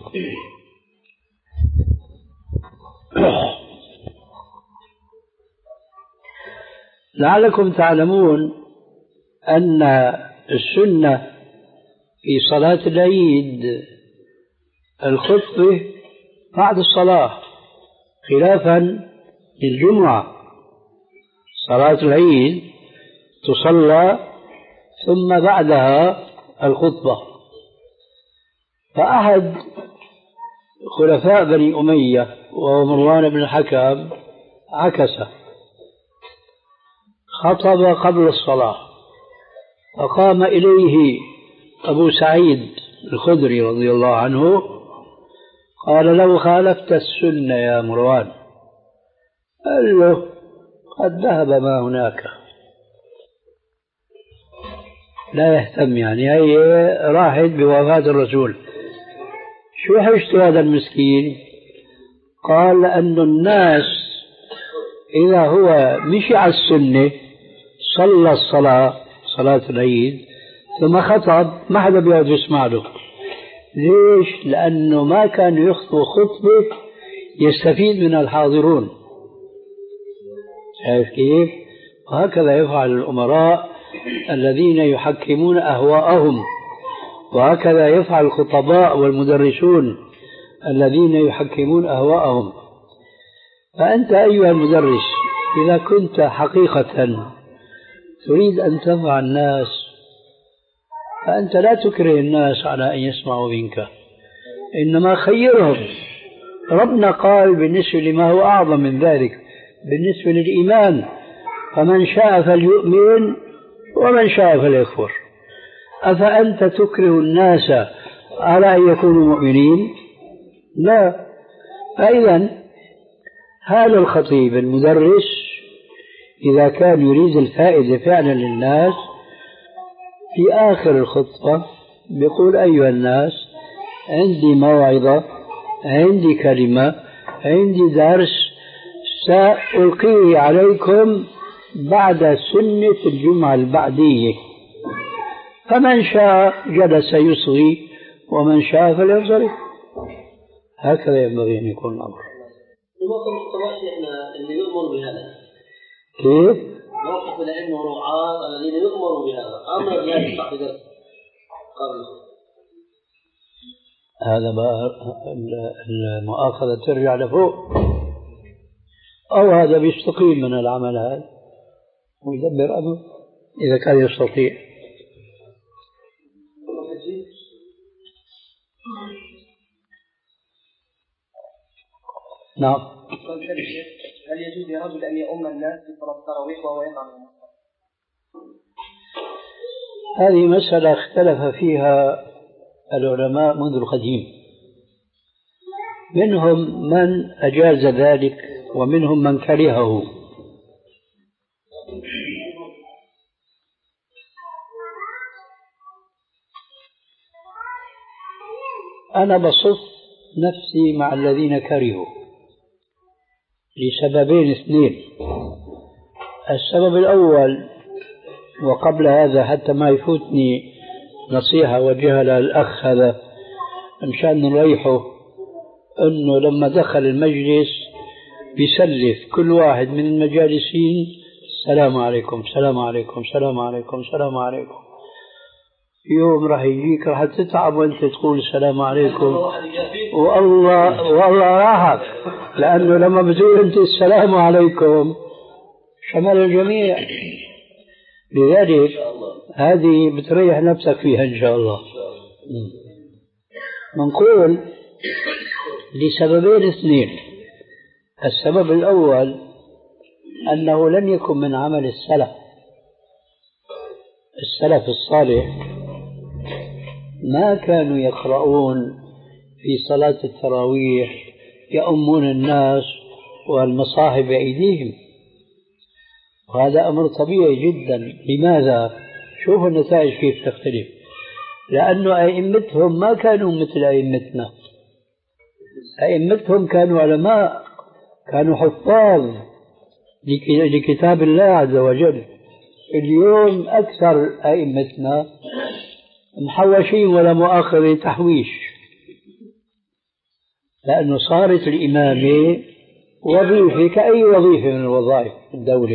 لعلكم تعلمون أن السنة في صلاة العيد الخطبة بعد الصلاة خلافا للجمعة. صلاة العيد تصلى ثم بعدها الخطبة. فأحد خلفاء بني أمية وهو مروان بن الحكم عكسه، خطب قبل الصلاة، فقام إليه أبو سعيد الخدري رضي الله عنه قال له: خالفت السنة يا مروان. قال له: قد ذهب ما هناك. لا يهتم، يعني هي راحت بوفاة الرسول. شو حشت هذا المسكين؟ قال أن الناس إذا هو مشي على السنة صلى الصلاة صلاة العيد ثم خطب ما حدا بيقعد يسمع له. ليش؟ لأنه ما كان يخطب خطبة يستفيد من الحاضرون. شايف كيف؟ وهكذا يفعل الأمراء الذين يحكمون أهواءهم، وهكذا يفعل الخطباء والمدرسون الذين يحكمون أهواءهم. فأنت أيها المدرس إذا كنت حقيقة تريد أن تنفع الناس فأنت لا تكره الناس على أن يسمعوا منك، إنما خيرهم. ربنا قال بالنسبة لما هو أعظم من ذلك بالنسبة للإيمان: فمن شاء فليؤمن ومن شاء فليكفر. أفأنت تكره الناس على أن يكونوا مؤمنين؟ لا. فإذا هذا الخطيب المدرس إذا كان يريد الفائدة فعلا للناس في آخر الخطبة بيقول: أيها الناس عندي موعظة، عندي كلمة، عندي درس سألقيه عليكم بعد سنة الجمعة البعدية، فمن شاء جلس يصغي ومن شاء فلينصرف. هكذا ينبغي أن يكون الأمر. موقف الخطباء شيخنا اللي يؤمر بهذا كيف؟ موقف العلم والرعاة الذين يؤمروا بهذا أمر لا يصح بدرس قبل. هذا بقى المؤاخذة ترجع لفوق، أو هذا بيستقيم من العمل هذا ويدبر أمره إذا كان يستطيع. نعم. هل يجوز لرجل أن يؤم الناس في صلاة التراويح وهو يقع من المصحف؟ هذه مسألة اختلف فيها العلماء منذ القديم، منهم من أجاز ذلك ومنهم من كرهه. أنا بصف نفسي مع الذين كرهوا لسببين اثنين. السبب الأول، وقبل هذا حتى ما يفوتني نصيحة وجهها للأخ هذا مشان نريحه، أنه لما دخل المجلس بيسلف كل واحد من المجالسين السلام عليكم السلام عليكم السلام عليكم السلام عليكم. يوم راح يجيك راح تتعب وانت تقول السلام عليكم والله والله راحك، لأنه لما بتقول انت السلام عليكم شمل الجميع. لذلك هذه بتريح نفسك فيها إن شاء الله. منقول لسببين اثنين. السبب الأول أنه لم يكن من عمل السلف السلف الصالح، ما كانوا يقرؤون في صلاة التراويح يؤمون الناس والمصاحف بأيديهم، وهذا أمر طبيعي جدا. لماذا؟ شوفوا النتائج كيف تختلف، لأنه أئمتهم ما كانوا مثل أئمتنا. أئمتهم كانوا علماء، كانوا حفاظ لكتاب الله عز وجل. اليوم أكثر أئمتنا محوشين ولا مؤاخذة تحويش، لأنه صارت الإمامة وظيفة كأي وظيفة من الوظائف الدولة.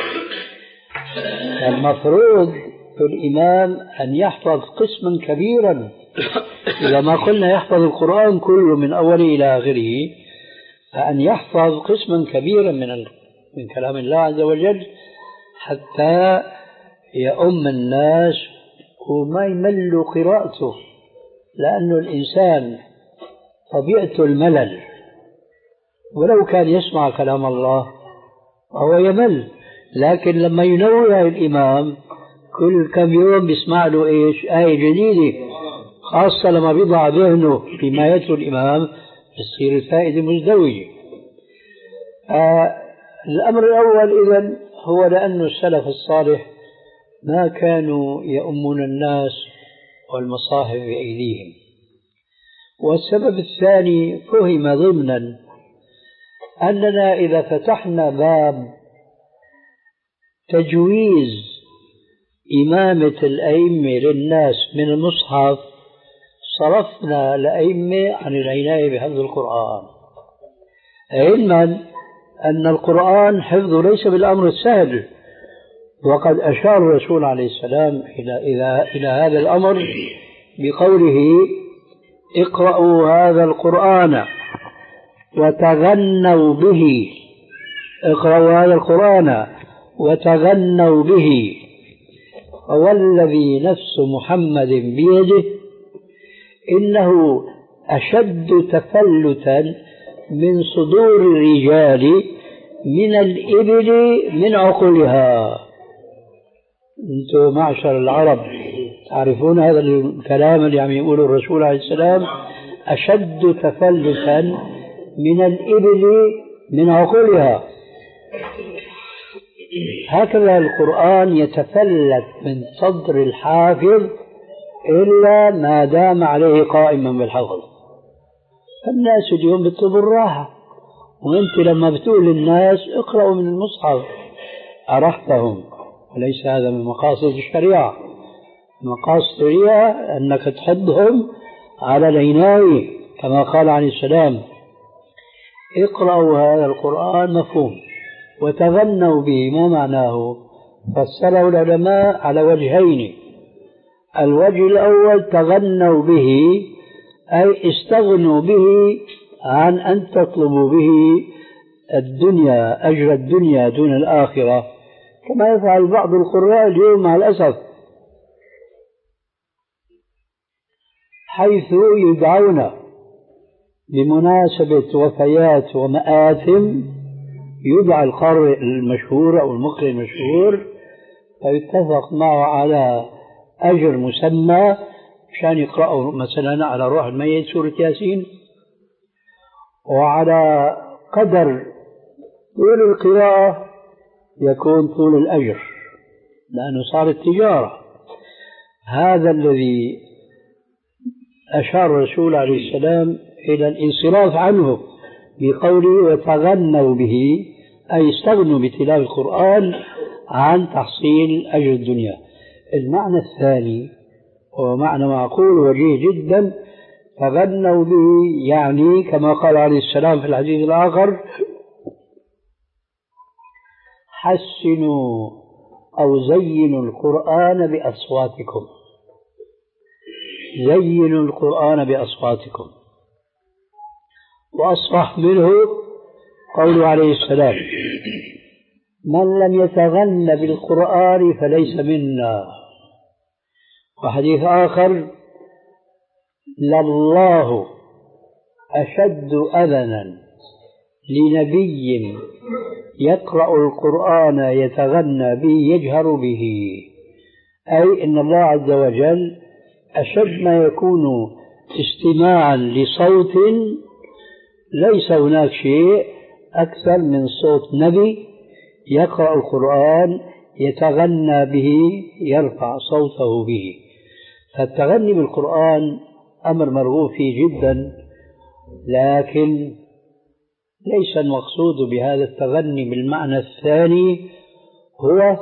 المفروض في الإمام أن يحفظ قسما كبيرا، إذا ما قلنا يحفظ القرآن كله من أوله إلى آخره، فأن يحفظ قسما كبيرا من من كلام الله عز وجل حتى يؤم الناس وما يمل قراءته، لأنه الإنسان طبيعته الملل، ولو كان يسمع كلام الله فهو يمل. لكن لما ينوه الإمام كل كم يوم بيسمع له إيش آية جديدة، خاصة لما بيضع ذهنه فيما يتلو الإمام تصير الفائدة مزدوجة. آه الأمر الأول إذن هو لأن السلف الصالح ما كانوا يؤمون الناس والمصاحف بأيديهم. والسبب الثاني فهم ضمنا أننا إذا فتحنا باب تجويز إمامة الأئمة للناس من المصحف صرفنا الأئمة عن العناية بحفظ القرآن، علما أن القرآن حفظه ليس بالأمر السهل، وقد أشار الرسول عليه السلام إلى, إلى, إلى هذا الأمر بقوله اقرأوا هذا القرآن وتغنوا به. اقرأوا هذا القرآن وتغنوا به، والذي نفس محمد بيده إنه أشد تفلتا من صدور الرجال من الإبل من عقلها. أنتم معشر العرب تعرفون هذا الكلام اللي عم يقوله الرسول عليه السلام، أشد تفلتا من الإبل من عقلها. هكذا القرآن يتفلت من صدر الحافظ إلا ما دام عليه قائما بالحفظ. الناس اليوم بيطلبوا الراحة، وانت لما بتقول للناس اقرأوا من المصحف أرحتهم، وليس هذا من مقاصد الشريعة. مقاصد الشريعة أنك تحضهم على العناية كما قال عليه السلام اقرأوا هذا القرآن مفهوم وتغنوا به. ما معناه؟ فسره العلماء على وجهين. الوجه الأول تغنوا به أي استغنوا به عن أن تطلبوا به الدنيا، أجر الدنيا دون الآخرة، كما يفعل بعض القراء اليوم مع الأسف، حيث يدعون بمناسبة وفيات ومآتم يدعى القارئ المشهور أو المقرئ المشهور فيتفق معه على أجر مسمى عشان يقرأوا مثلا على روح الميت سورة ياسين، وعلى قدر طول القراءة يكون طول الأجر لأنه صارت تجارة. هذا الذي أشار الرسول عليه السلام إلى الانصراف عنه بقوله وتغنوا به، أي استغنوا بتلاوة القرآن عن تحصيل أجر الدنيا. المعنى الثاني هو معنى معقول وجيه جدا، تغنوا به يعني كما قال عليه السلام في الحديث الآخر حسنوا أو زينوا القرآن بأصواتكم، زينوا القرآن بأصواتكم. وأصرح منه قوله عليه السلام من لم يتغن بالقرآن فليس منا. وحديث آخر لله أشد أذنا لنبي يقرأ القرآن يتغنى به يجهر به، أي إن الله عز وجل أشد ما يكون استماعا لصوت ليس هناك شيء أكثر من صوت نبي يقرأ القرآن يتغنى به يرفع صوته به. فالتغني بالقرآن أمر مرغوب فيه جدا، لكن ليس المقصود بهذا التغني بالمعنى الثاني هو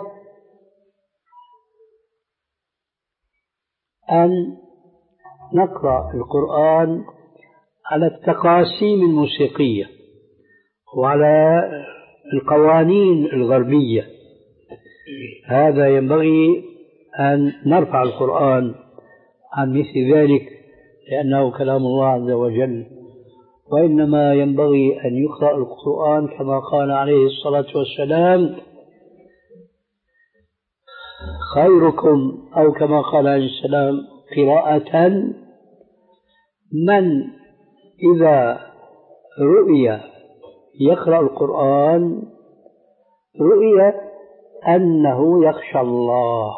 أن نقرأ القرآن على التقاسيم الموسيقية وعلى القوانين الغربية. هذا ينبغي أن نرفع القرآن عن مثل ذلك لأنه كلام الله عز وجل، وإنما ينبغي أن يقرأ القرآن كما قال عليه الصلاة والسلام خيركم أو كما قال عليه السلام قراءة من إذا رؤي يقرأ القرآن رؤي أنه يخشى الله،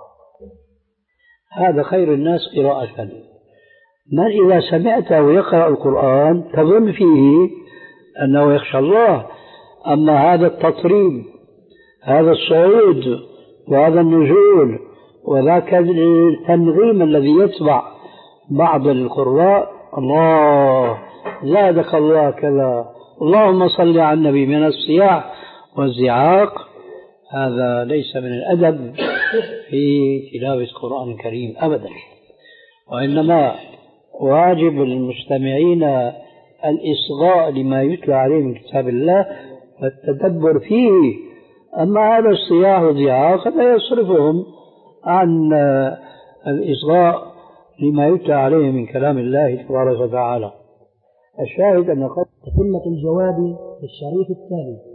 هذا خير الناس قراءة. من إذا سمعته يقرأ القرآن تظن فيه أنه يخشى الله. أما هذا التطريب، هذا الصعود وهذا النزول وذاك التنغيم الذي يتبع بعض القراء، الله زادك الله كذا، اللهم صل على النبي، من الصياح والزعاق، هذا ليس من الأدب في تلاوة القرآن الكريم أبدا. وإنما واجب المستمعين الإصغاء لما يتلى عليه من كتاب الله والتدبر فيه. أما هذا الصياح والزعاق لا يصرفهم عن الإصغاء لما يتلى عليه من كلام الله تبارك وتعالى. الشاهد أن قد تتمة الجواب في الشريط التالي.